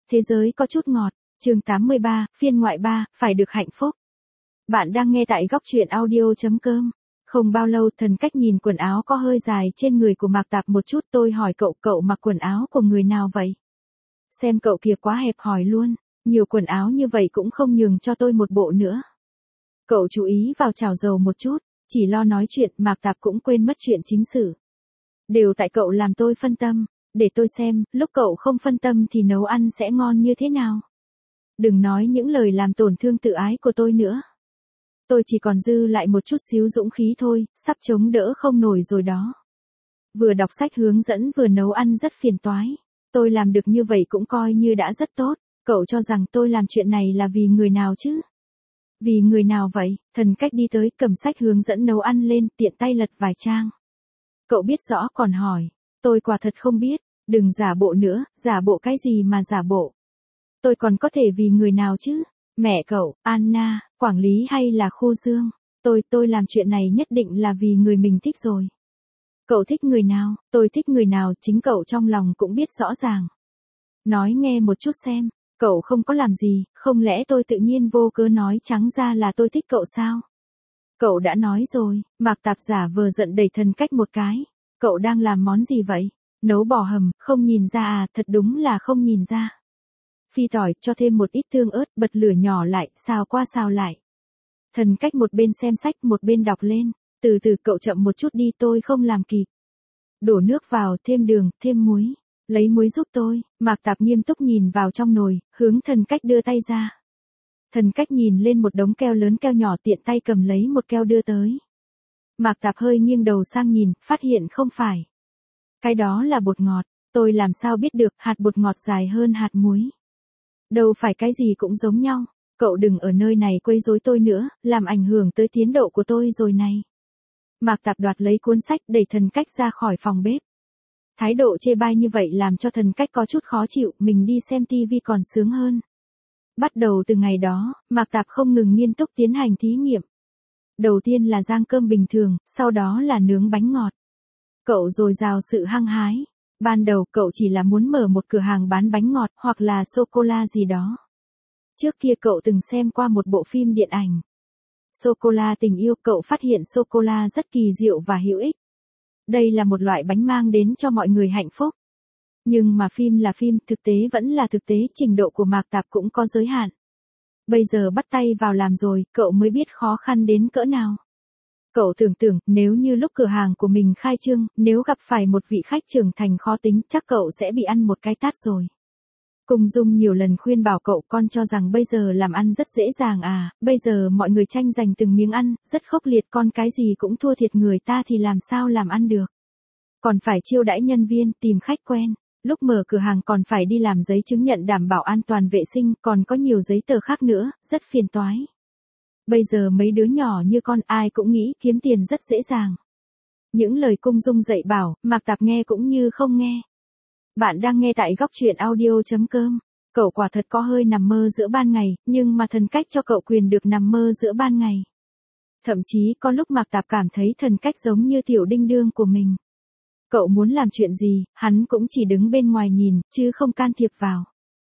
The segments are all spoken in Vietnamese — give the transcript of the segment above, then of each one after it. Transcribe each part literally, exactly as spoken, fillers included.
Thế giới có chút ngọt, chương tám mươi ba, phiên ngoại ba, phải được hạnh phúc. Bạn đang nghe tại góc truyện audio.com. Không bao lâu Thần Cách nhìn quần áo có hơi dài trên người của Mạc Tạp một chút, tôi hỏi cậu, cậu mặc quần áo của người nào vậy? Xem cậu kìa quá hẹp hòi luôn, nhiều quần áo như vậy cũng không nhường cho tôi một bộ nữa. Cậu chú ý vào chảo dầu một chút, chỉ lo nói chuyện Mạc Tạp cũng quên mất chuyện chính sự. Đều tại cậu làm tôi phân tâm, để tôi xem, lúc cậu không phân tâm thì nấu ăn sẽ ngon như thế nào. Đừng nói những lời làm tổn thương tự ái của tôi nữa. Tôi chỉ còn dư lại một chút xíu dũng khí thôi, sắp chống đỡ không nổi rồi đó. Vừa đọc sách hướng dẫn vừa nấu ăn rất phiền toái. Tôi làm được như vậy cũng coi như đã rất tốt. Cậu cho rằng tôi làm chuyện này là vì người nào chứ? Vì người nào vậy? Thần Cách đi tới cầm sách hướng dẫn nấu ăn lên, tiện tay lật vài trang. Cậu biết rõ còn hỏi. Tôi quả thật không biết, đừng giả bộ nữa, giả bộ cái gì mà giả bộ. Tôi còn có thể vì người nào chứ? Mẹ cậu, Anna, quản lý hay là khu dương? Tôi, tôi làm chuyện này nhất định là vì người mình thích rồi. Cậu thích người nào? Tôi thích người nào, chính cậu trong lòng cũng biết rõ ràng. Nói nghe một chút xem, cậu không có làm gì, không lẽ tôi tự nhiên vô cớ nói trắng ra là tôi thích cậu sao? Cậu đã nói rồi, Mạc Tạp giả vờ giận đẩy Thần Cách một cái. Cậu đang làm món gì vậy? Nấu bò hầm, không nhìn ra à, thật đúng là không nhìn ra. Phi tỏi, cho thêm một ít tương ớt, bật lửa nhỏ lại, xào qua xào lại. Thần Cách một bên xem sách một bên đọc lên, từ từ cậu chậm một chút đi, tôi không làm kịp. Đổ nước vào, thêm đường, thêm muối. Lấy muối giúp tôi. Mạc Tạp nghiêm túc nhìn vào trong nồi, hướng Thần Cách đưa tay ra. Thần Cách nhìn lên một đống keo lớn keo nhỏ, tiện tay cầm lấy một keo đưa tới. Mạc Tạp hơi nghiêng đầu sang nhìn, phát hiện không phải. Cái đó là bột ngọt, tôi làm sao biết được, hạt bột ngọt dài hơn hạt muối. Đâu phải cái gì cũng giống nhau, cậu đừng ở nơi này quấy rối tôi nữa, làm ảnh hưởng tới tiến độ của tôi rồi này. Mạc Tạp đoạt lấy cuốn sách, đẩy Thần Cách ra khỏi phòng bếp. Thái độ chê bai như vậy làm cho Thần Cách có chút khó chịu, mình đi xem tivi còn sướng hơn. Bắt đầu từ ngày đó, Mạc Tạp không ngừng nghiêm túc tiến hành thí nghiệm. Đầu tiên là rang cơm bình thường, sau đó là nướng bánh ngọt. Cậu dồi dào sự hăng hái. Ban đầu cậu chỉ là muốn mở một cửa hàng bán bánh ngọt hoặc là sô-cô-la gì đó. Trước kia cậu từng xem qua một bộ phim điện ảnh. Sô-cô-la tình yêu, cậu phát hiện sô-cô-la rất kỳ diệu và hữu ích. Đây là một loại bánh mang đến cho mọi người hạnh phúc. Nhưng mà phim là phim, thực tế vẫn là thực tế, trình độ của Mạc Tạp cũng có giới hạn. Bây giờ bắt tay vào làm rồi, cậu mới biết khó khăn đến cỡ nào. Cậu tưởng tượng, nếu như lúc cửa hàng của mình khai trương, nếu gặp phải một vị khách trưởng thành khó tính, chắc cậu sẽ bị ăn một cái tát rồi. Cung Dung nhiều lần khuyên bảo cậu, con cho rằng bây giờ làm ăn rất dễ dàng à, bây giờ mọi người tranh giành từng miếng ăn, rất khốc liệt, con cái gì cũng thua thiệt người ta thì làm sao làm ăn được. Còn phải chiêu đãi nhân viên, tìm khách quen. Lúc mở cửa hàng còn phải đi làm giấy chứng nhận đảm bảo an toàn vệ sinh, còn có nhiều giấy tờ khác nữa, rất phiền toái. Bây giờ mấy đứa nhỏ như con ai cũng nghĩ kiếm tiền rất dễ dàng. Những lời Cung Dung dạy bảo, Mạc Tạp nghe cũng như không nghe. Bạn đang nghe tại góc truyện audio.com. Cậu quả thật có hơi nằm mơ giữa ban ngày, nhưng mà Thần Cách cho cậu quyền được nằm mơ giữa ban ngày. Thậm chí có lúc Mạc Tạp cảm thấy Thần Cách giống như tiểu đinh đương của mình. Cậu muốn làm chuyện gì, hắn cũng chỉ đứng bên ngoài nhìn, chứ không can thiệp vào.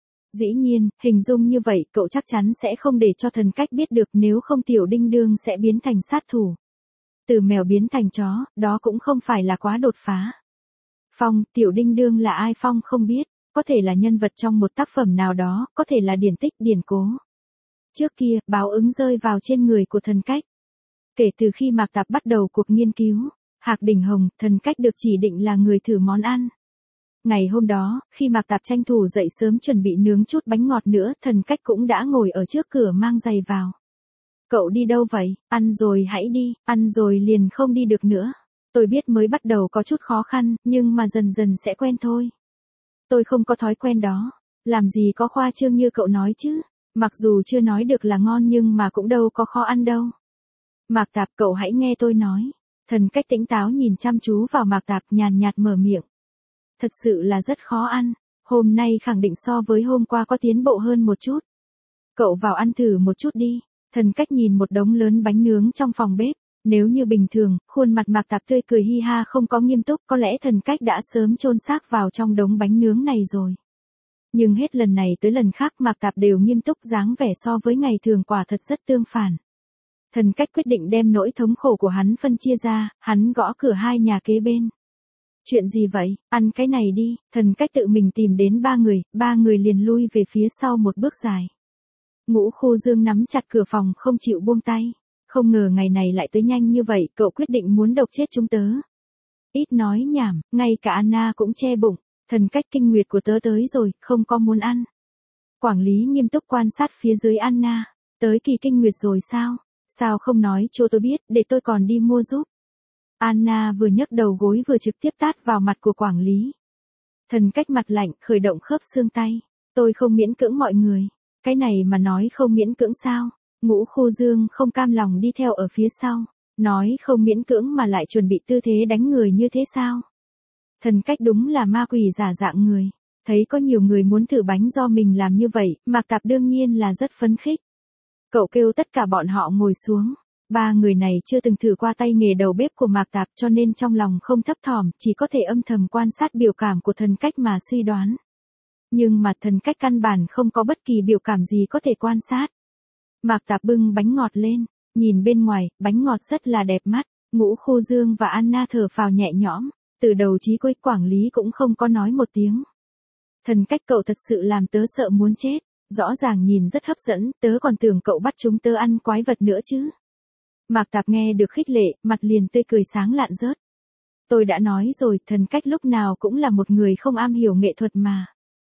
Dĩ nhiên, hình dung như vậy cậu chắc chắn sẽ không để cho Thần Cách biết được, nếu không tiểu đinh đương sẽ biến thành sát thủ. Từ mèo biến thành chó, đó cũng không phải là quá đột phá. Phong, tiểu đinh đương là ai Phong không biết, có thể là nhân vật trong một tác phẩm nào đó, có thể là điển tích điển cố. Trước kia, báo ứng rơi vào trên người của Thần Cách. Kể từ khi Mạc Tạp bắt đầu cuộc nghiên cứu, Hạc Đỉnh Hồng, Thần Cách được chỉ định là người thử món ăn. Ngày hôm đó, khi Mạc Tạp tranh thủ dậy sớm chuẩn bị nướng chút bánh ngọt nữa, Thần Cách cũng đã ngồi ở trước cửa mang giày vào. Cậu đi đâu vậy? Ăn rồi hãy đi, ăn rồi liền không đi được nữa. Tôi biết mới bắt đầu có chút khó khăn, nhưng mà dần dần sẽ quen thôi. Tôi không có thói quen đó. Làm gì có khoa trương như cậu nói chứ. Mặc dù chưa nói được là ngon nhưng mà cũng đâu có khó ăn đâu. Mạc Tạp, cậu hãy nghe tôi nói. Thần Cách tỉnh táo nhìn chăm chú vào Mạc Tạp, nhàn nhạt mở miệng. Thật sự là rất khó ăn. Hôm nay khẳng định so với hôm qua có tiến bộ hơn một chút. Cậu vào ăn thử một chút đi. Thần Cách nhìn một đống lớn bánh nướng trong phòng bếp. Nếu như bình thường, khuôn mặt Mạc Tạp tươi cười hi ha không có nghiêm túc, có lẽ Thần Cách đã sớm chôn xác vào trong đống bánh nướng này rồi. Nhưng hết lần này tới lần khác Mạc Tạp đều nghiêm túc, dáng vẻ so với ngày thường quả thật rất tương phản. Thần Cách quyết định đem nỗi thống khổ của hắn phân chia ra, hắn gõ cửa hai nhà kế bên. Chuyện gì vậy, ăn cái này đi, Thần Cách tự mình tìm đến ba người, ba người liền lui về phía sau một bước dài. Ngũ Khu Dương nắm chặt cửa phòng không chịu buông tay. Không ngờ ngày này lại tới nhanh như vậy, cậu quyết định muốn độc chết chúng tớ. Ít nói nhảm, ngay cả Anna cũng che bụng, Thần Cách kinh nguyệt của tớ tới rồi, không có muốn ăn. Quản lý nghiêm túc quan sát phía dưới Anna, tới kỳ kinh nguyệt rồi sao? Sao không nói cho tôi biết, để tôi còn đi mua giúp. Anna vừa nhấc đầu gối vừa trực tiếp tát vào mặt của quản lý. Thần Cách mặt lạnh, khởi động khớp xương tay. Tôi không miễn cưỡng mọi người. Cái này mà nói không miễn cưỡng sao? Ngũ Khu Dương không cam lòng đi theo ở phía sau. Nói không miễn cưỡng mà lại chuẩn bị tư thế đánh người như thế sao? Thần Cách đúng là ma quỷ giả dạng người. Thấy có nhiều người muốn thử bánh do mình làm như vậy, Mạc Tạp đương nhiên là rất phấn khích. Cậu kêu tất cả bọn họ ngồi xuống. Ba người này chưa từng thử qua tay nghề đầu bếp của Mạc Tạp cho nên trong lòng không thấp thỏm, chỉ có thể âm thầm quan sát biểu cảm của Thần Cách mà suy đoán. Nhưng mà Thần Cách căn bản không có bất kỳ biểu cảm gì có thể quan sát. Mạc Tạp bưng bánh ngọt lên, nhìn bên ngoài, bánh ngọt rất là đẹp mắt. Ngũ Khu Dương và Anna thở phào nhẹ nhõm, từ đầu chí cuối quản lý cũng không có nói một tiếng. Thần Cách cậu thật sự làm tớ sợ muốn chết, rõ ràng nhìn rất hấp dẫn, tớ còn tưởng cậu bắt chúng tớ ăn quái vật nữa chứ. Mạc Tạp nghe được khích lệ, mặt liền tươi cười sáng lạn rớt. Tôi đã nói rồi, Thần Cách lúc nào cũng là một người không am hiểu nghệ thuật mà.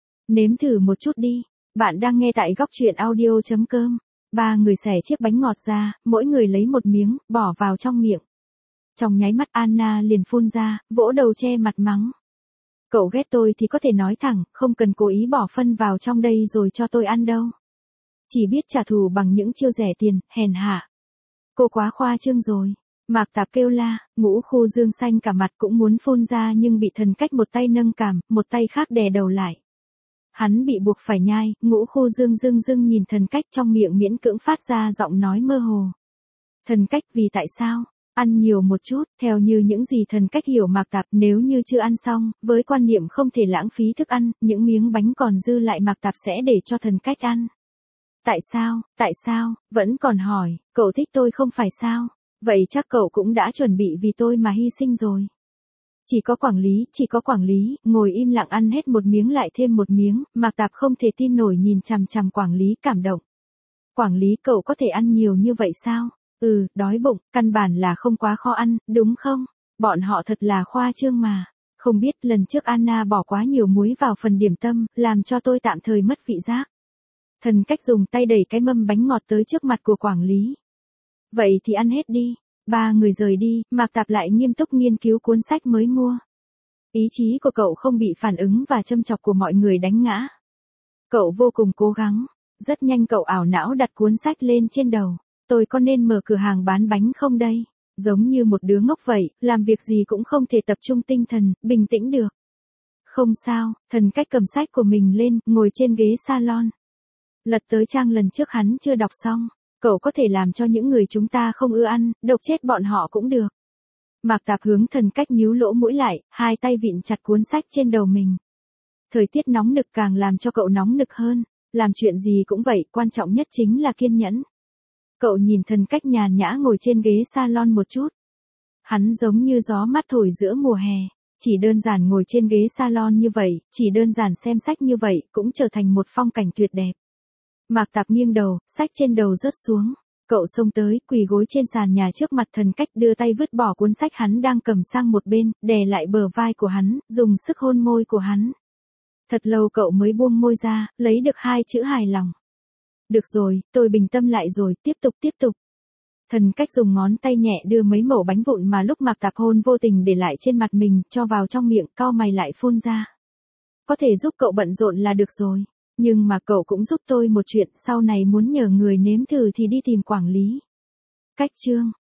Nếm thử một chút đi, bạn đang nghe tại góc truyện audio chấm com. Ba người xẻ chiếc bánh ngọt ra, mỗi người lấy một miếng, bỏ vào trong miệng. Trong nháy mắt Anna liền phun ra, vỗ đầu che mặt mắng. Cậu ghét tôi thì có thể nói thẳng, không cần cố ý bỏ phân vào trong đây rồi cho tôi ăn đâu. Chỉ biết trả thù bằng những chiêu rẻ tiền, hèn hạ. Cô quá khoa trương rồi. Mạc Tạp kêu la, Ngũ Khu Dương xanh cả mặt cũng muốn phun ra nhưng bị Thần Cách một tay nâng cằm, một tay khác đè đầu lại. Hắn bị buộc phải nhai, Ngũ Khu Dương dưng dưng nhìn Thần Cách trong miệng miễn cưỡng phát ra giọng nói mơ hồ. Thần Cách vì tại sao? Ăn nhiều một chút, theo như những gì Thần Cách hiểu Mạc Tạp nếu như chưa ăn xong, với quan niệm không thể lãng phí thức ăn, những miếng bánh còn dư lại Mạc Tạp sẽ để cho Thần Cách ăn. Tại sao, tại sao, vẫn còn hỏi, cậu thích tôi không phải sao? Vậy chắc cậu cũng đã chuẩn bị vì tôi mà hy sinh rồi. Chỉ có quản lý, chỉ có quản lý, ngồi im lặng ăn hết một miếng lại thêm một miếng, Mạc Tạp không thể tin nổi nhìn chằm chằm quản lý cảm động. Quản lý cậu có thể ăn nhiều như vậy sao? Ừ, đói bụng, căn bản là không quá khó ăn, đúng không? Bọn họ thật là khoa trương mà. Không biết lần trước Anna bỏ quá nhiều muối vào phần điểm tâm, làm cho tôi tạm thời mất vị giác. Thần Cách dùng tay đẩy cái mâm bánh ngọt tới trước mặt của quản lý. Vậy thì ăn hết đi. Ba người rời đi, Mạc Tạp lại nghiêm túc nghiên cứu cuốn sách mới mua. Ý chí của cậu không bị phản ứng và châm chọc của mọi người đánh ngã. Cậu vô cùng cố gắng. Rất nhanh cậu ảo não đặt cuốn sách lên trên đầu. Tôi có nên mở cửa hàng bán bánh không đây? Giống như một đứa ngốc vậy, làm việc gì cũng không thể tập trung tinh thần, bình tĩnh được. Không sao, Thần Cách cầm sách của mình lên, ngồi trên ghế salon. Lật tới trang lần trước hắn chưa đọc xong. Cậu có thể làm cho những người chúng ta không ưa ăn, độc chết bọn họ cũng được. Mạc Tạp hướng Thần Cách nhíu lỗ mũi lại, hai tay vịn chặt cuốn sách trên đầu mình. Thời tiết nóng nực càng làm cho cậu nóng nực hơn. Làm chuyện gì cũng vậy, quan trọng nhất chính là kiên nhẫn. Cậu nhìn Thần Cách nhàn nhã ngồi trên ghế salon một chút. Hắn giống như gió mát thổi giữa mùa hè. Chỉ đơn giản ngồi trên ghế salon như vậy, chỉ đơn giản xem sách như vậy, cũng trở thành một phong cảnh tuyệt đẹp. Mạc Tạp nghiêng đầu, sách trên đầu rớt xuống. Cậu xông tới, quỳ gối trên sàn nhà trước mặt Thần Cách, đưa tay vứt bỏ cuốn sách hắn đang cầm sang một bên, đè lại bờ vai của hắn, dùng sức hôn môi của hắn. Thật lâu cậu mới buông môi ra, lấy được hai chữ hài lòng. Được rồi, tôi bình tâm lại rồi, tiếp tục tiếp tục. Thần Cách dùng ngón tay nhẹ đưa mấy mẩu bánh vụn mà lúc Mạc Tạp hôn vô tình để lại trên mặt mình, cho vào trong miệng, cau mày lại phun ra. Có thể giúp cậu bận rộn là được rồi. Nhưng mà cậu cũng giúp tôi một chuyện, sau này muốn nhờ người nếm thử thì đi tìm quản lý. Cách chương